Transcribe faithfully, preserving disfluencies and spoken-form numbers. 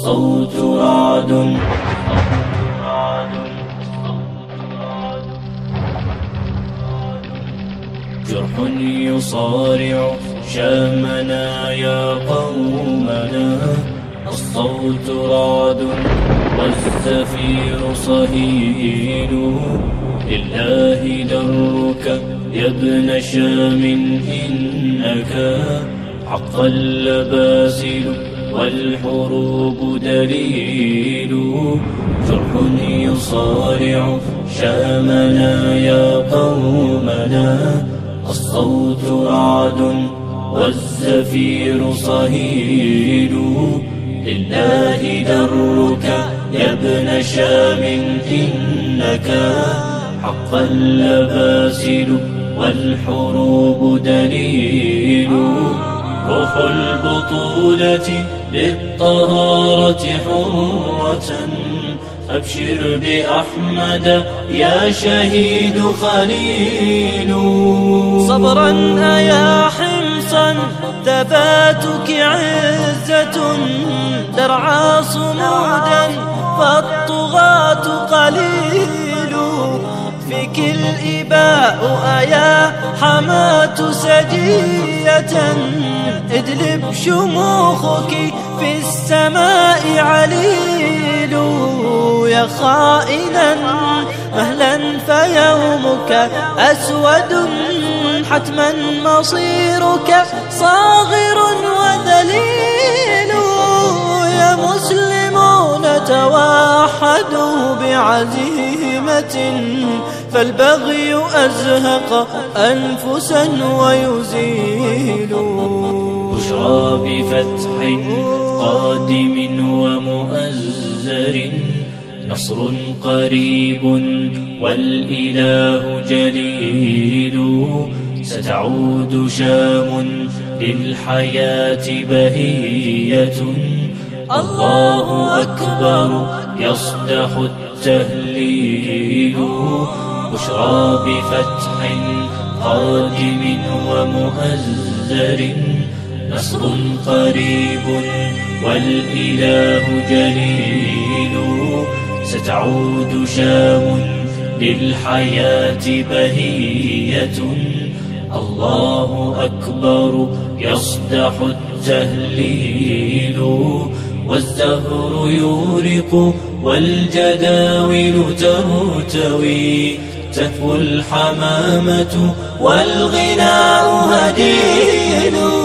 الصوت رعد جرح يصارع شامنا يا قومنا. الصوت رعد والزفير صهيل، لله درك يا ابن شام إنك حقا لباسل والحروب دليل. جرح يصارع شامنا يا قومنا. الصوت رعد والزفير صهيل، لله درك يا ابن شام إنك حقا لباسل والحروب دليل. روح البطولة للطهارة حرة، أبشر بأحمد يا شهيد خليل. صبرا أيا حمصا ثباتك عزة، درعا صمودا فالطغاة قليل. فيك الإباء أيا حماة سجية، ادلب شموخك في السماء عليل. يا خائنا مهلا فيومك أسود، حتما مصيرك صاغر وذليل. يا مسلمون توحدوا بعزيمة، فالبغي أزهق أنفسا ويزيل. بشرى بفتح قادم ومؤزر، نصر قريب والإله جليل. ستعود شام للحياة بهية، الله أكبر يصدح التهليل. بشرى بفتح قادم ومؤزر، نصر قريب والإله جليل. ستعود شام للحياة بهية، الله أكبر يصدح التهليل. والزهر يورق والجداول ترتوي، تهفو الحمامة والغناء هديل.